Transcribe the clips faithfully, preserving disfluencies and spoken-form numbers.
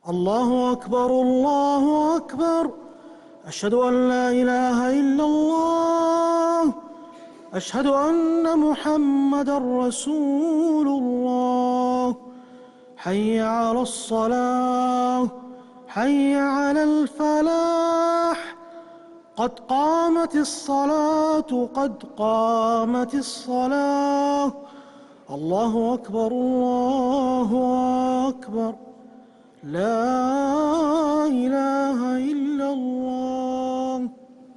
الله أكبر الله أكبر. أشهد أن لا إله إلا الله. أشهد أن محمدًا رسول الله. حي على الصلاة، حي على الفلاح. قد قامت الصلاة، قد قامت الصلاة. الله أكبر الله أكبر. لا إله إلا الله.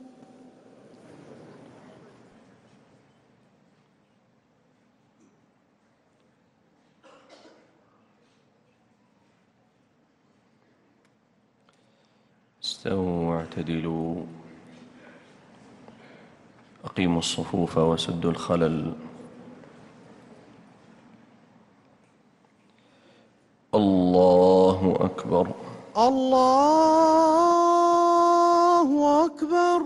استووا واعتدلوا، أقيموا الصفوف وسدوا الخلل. الله أكبر الله أكبر.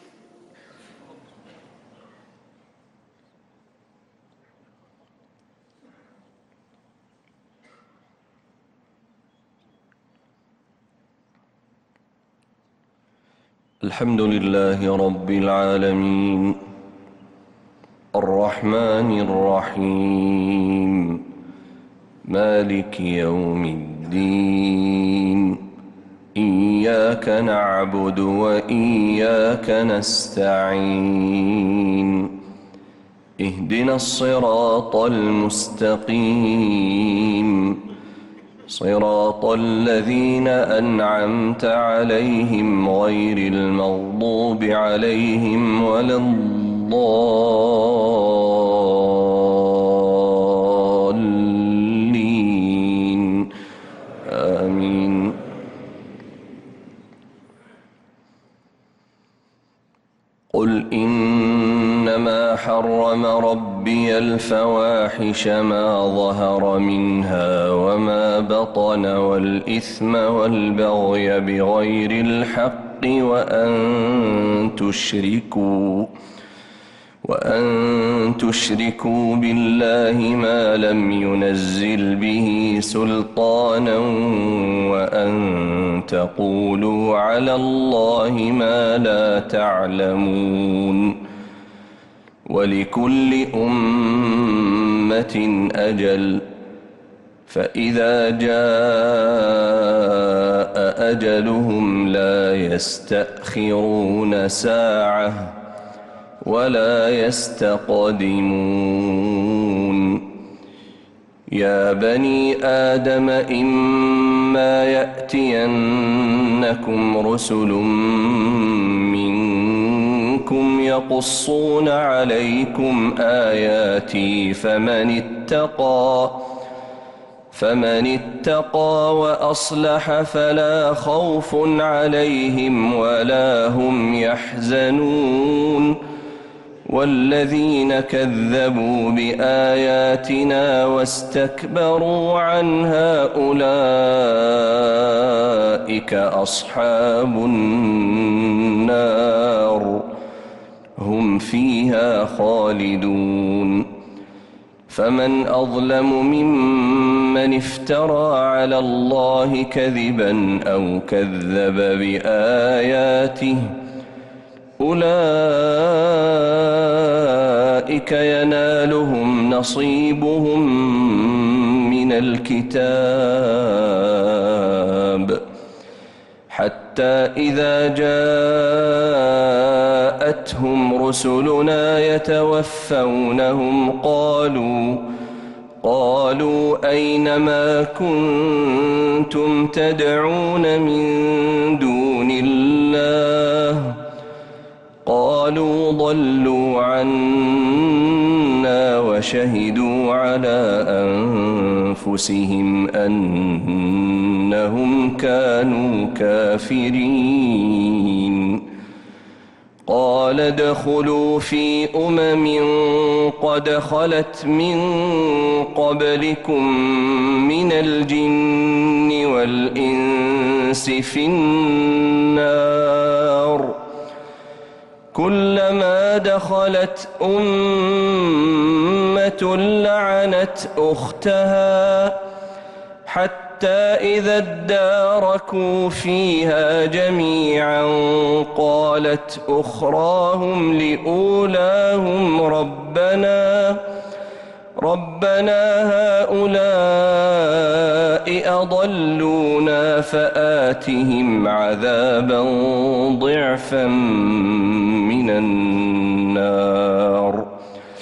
الحمد لله رب العالمين الرحمن الرحيم مالك يوم الدين. إياك نعبد وإياك نستعين. اهدنا الصراط المستقيم، صراط الذين أنعمت عليهم غير المغضوب عليهم ولا الضالين. آمين. قل إنما حرم ربي الفواحش ما ظهر منها وما بطن والإثم والبغي بغير الحق وأن تشركوا وأن تشركوا بالله ما لم ينزل به سلطانا وأن تقولوا على الله ما لا تعلمون. ولكل أمة أجل، فإذا جاء أجلهم لا يستأخرون ساعة ولا يستقدمون. يا بني آدم إما يأتينكم رسل منكم يقصون عليكم آياتي فمن اتقى فمن اتقى وأصلح فلا خوف عليهم ولا هم يحزنون. والذين كذبوا بآياتنا واستكبروا عنها أولئك أصحاب النار هم فيها خالدون. فمن أظلم ممن افترى على الله كذبا أو كذب بآياته أولئك ينالهم نصيبهم من الكتاب حتى إذا جاءتهم رسلنا يتوفونهم قالوا قالوا أين ما كنتم تدعون من دون الله قالوا ضلوا عنا وشهدوا على أنفسهم أنهم كانوا كافرين. قال ادخلوا في أمم قد خلت من قبلكم من الجن والإنس في النار كلما دخلت أمة لعنت أختها حتى إذا اداركوا فيها جميعا قالت أخراهم لأولاهم ربنا ربنا هؤلاء أضلونا فآتهم عذابا ضعفا من النار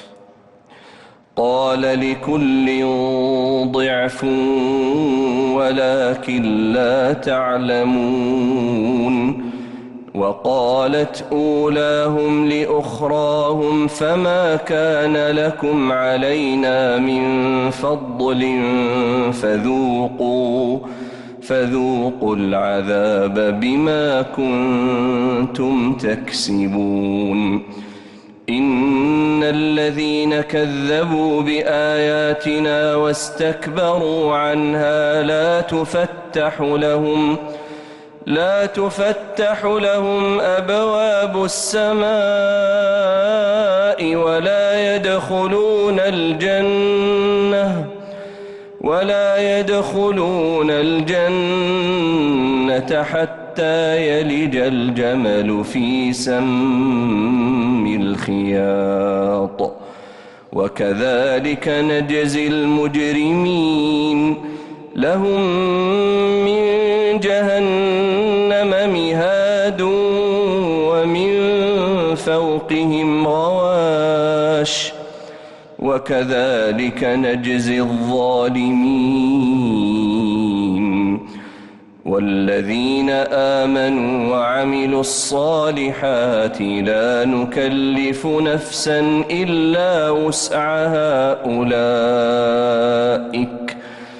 قال لكل ضعف ولكن لا تعلمون وقالت أولاهم لأخراهم فما كان لكم علينا من فضل فذوقوا فذوقوا العذاب بما كنتم تكسبون إن الذين كذبوا بآياتنا واستكبروا عنها لا تفتح لهم لا تفتح لهم أبواب السماء ولا يدخلون الجنة ولا يدخلون الجنة حتى يلج الجمل في سم الخياط وكذلك نجزي المجرمين لهم من جهنم مهاد ومن فوقهم غواش وكذلك نجزي الظالمين والذين آمنوا وعملوا الصالحات لا نكلف نفسا إلا وسعها أولئك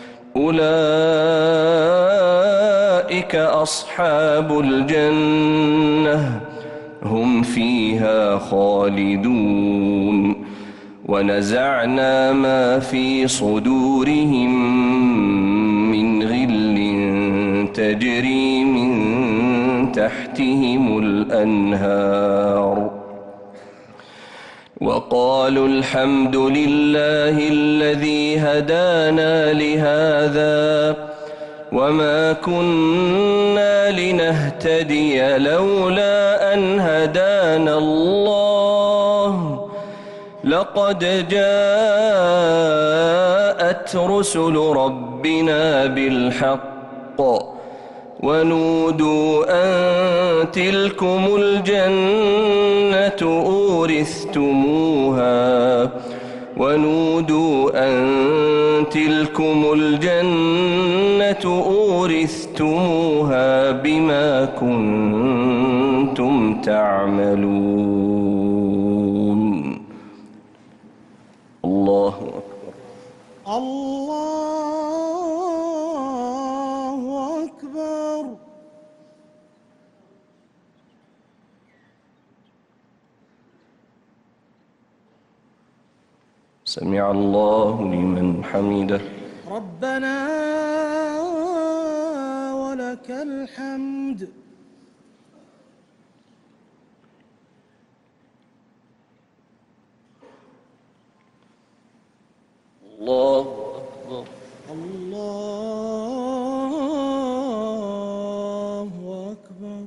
أولئك أصحاب الجنة هم فيها خالدون ونزعنا ما في صدورهم من غل تجري من تحتهم الأنهار وقالوا الحمد لله الذي هدانا لهذا وما كنا لنهتدي لولا أن هدانا الله لقد جاءت رسل ربنا بالحق ونودوا أن تلكم الجنة أورثتموها ونودوا أن تلكم الجنة أورثتموها بما كنتم تعملون الله أكبر الله أكبر سمع الله لمن حمده ربنا ولك الحمد الله أكبر الله أكبر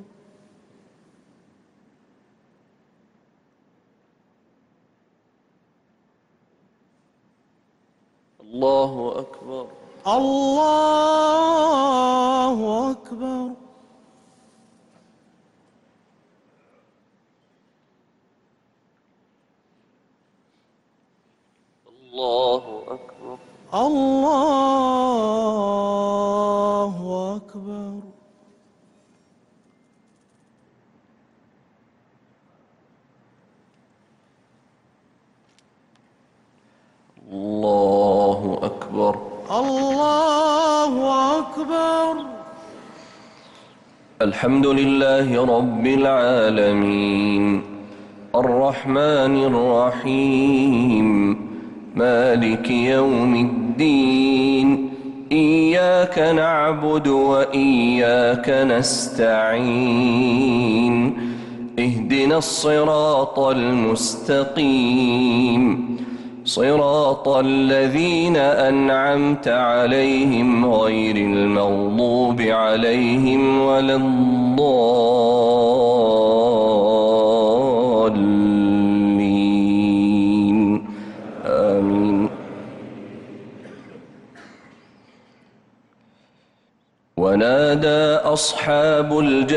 الله أكبر الله أكبر الله أكبر الله أكبر الله أكبر الله أكبر الحمد لله رب العالمين الرحمن الرحيم مالك يوم الدين إياك نعبد وإياك نستعين اهدنا الصراط المستقيم صراط الذين أنعمت عليهم غير المغضوب عليهم ولا الضالين آمين. ونادى أصحاب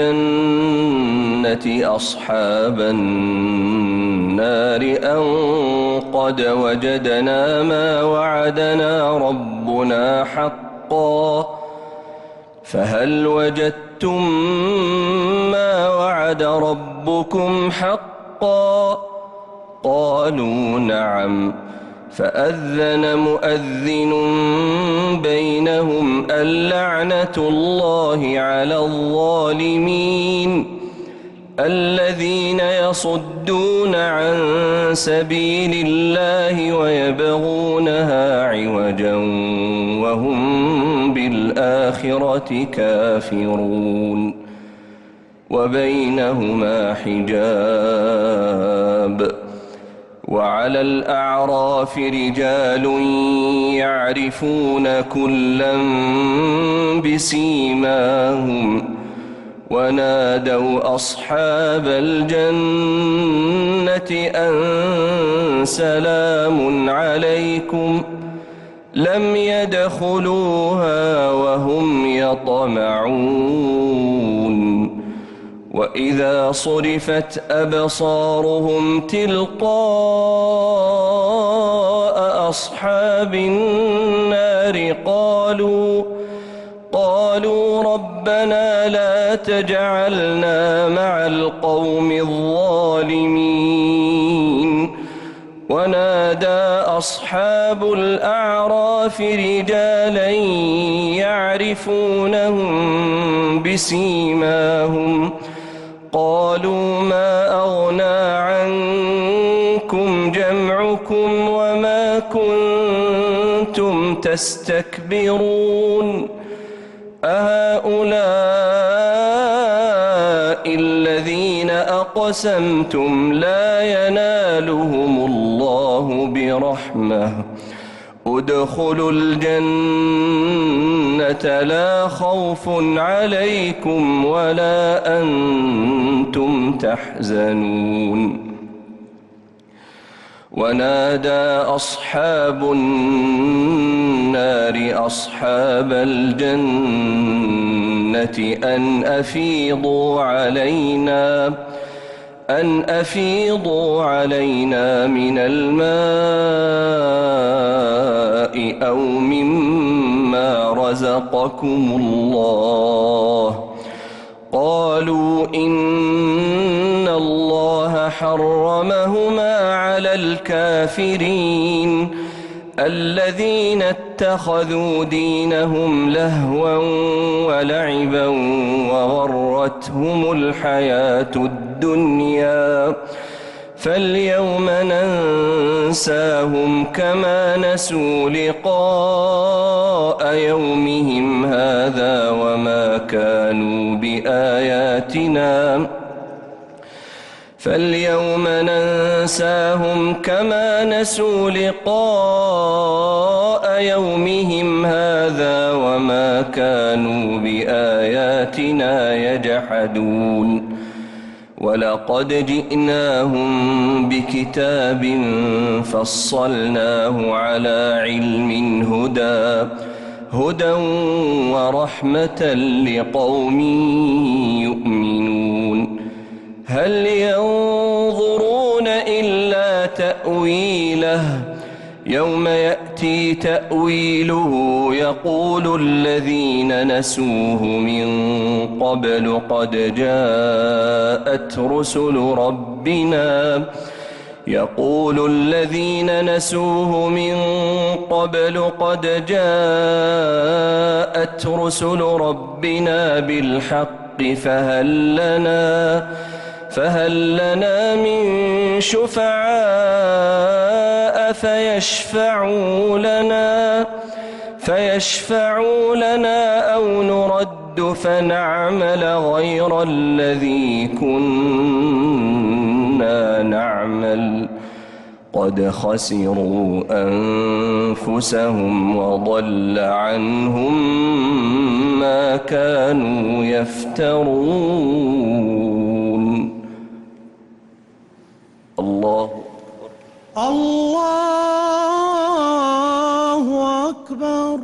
الجنة أصحاب النار أن قد وجدنا ما وعدنا ربنا حقا فهل وجدتم ما وعد ربكم حقا قالوا نعم فأذن مؤذن بينهم اللعنة الله على الظالمين الذين يصدون عن سبيل الله ويبغونها عوجا وهم بالآخرة كافرون وبينهما حجاب وعلى الأعراف رجال يعرفون كلا بسيماهم ونادوا أصحاب الجنة أن سلام عليكم لم يدخلوها وهم يطمعون وإذا صرفت أبصارهم تلقاء أصحاب النار قالوا قالوا ربنا لا تجعلنا مع القوم الظالمين ونادى أصحاب الأعراف رجالا يعرفونهم بسيماهم قالوا ما أغنى عنكم جمعكم وما كنتم تستكبرون أهؤلاء الذين أقسمتم لا ينالهم الله برحمة ادخلوا الجنة لا خوف عليكم ولا أنتم تحزنون ونادى أصحاب النار أصحاب الجنة أن أفيضوا علينا أن أفيضوا علينا من الماء أو مما رزقكم الله قالوا إن الله حرمهما على الكافرين الذين اتخذوا دينهم لهوا ولعبا وغرتهم الحياة الدنيا فاليوم ننساهم كما نسوا لقاء يومهم هذا وما كانوا بآياتنا فاليوم ننساهم كما نسوا لقاء يومهم هذا وما كانوا بآياتنا يجحدون ولقد جئناهم بكتاب فصلناه على علم هدى هدى ورحمة لقوم يؤمنون هل ينظرون إلا تأويله يوم يأتي تأويله يقول الذين نسوه من قبل قد جاءت رسل ربنا يقول الذين نسوه من قبل قد جاءت رسل ربنا بالحق فهل لنا فهل لنا من شفعاء فيشفعوا لنا فيشفعوا لنا أو نرد فنعمل غير الذي كنا نعمل قد خسروا أنفسهم وضل عنهم ما كانوا يفترون. الله أكبر. الله أكبر.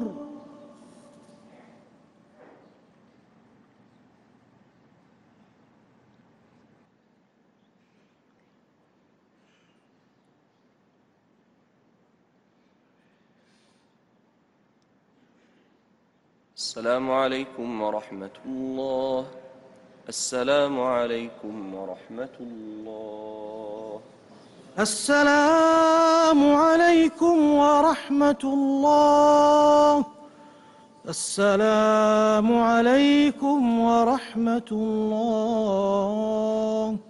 السلام عليكم ورحمة الله. السلام عليكم ورحمة الله. السلام عليكم ورحمة الله. السلام عليكم ورحمة الله.